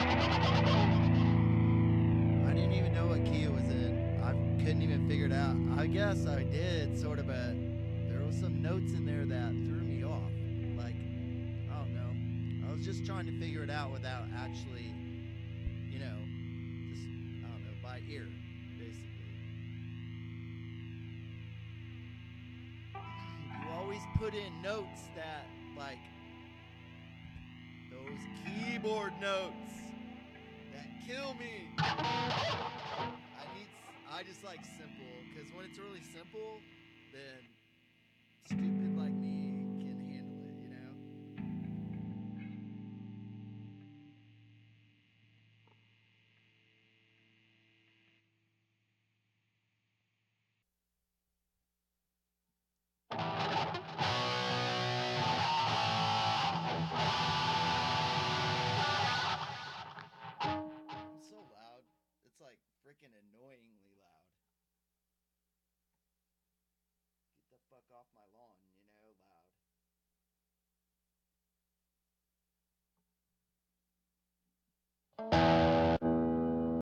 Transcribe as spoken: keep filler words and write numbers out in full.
I didn't even know what key it was in. I couldn't even figure it out. I guess I did, sort of, but there was some notes in there that threw me off. Like, I don't know. I was just trying to figure it out without actually, you know, just, I don't know, by ear, basically. You always put in notes that, like, those keyboard notes that kill me. I need. I just like simple because when it's really simple, then stupid like me can handle it. You know. It's so loud. It's like freaking annoyingly loud. Get the fuck off my lawn.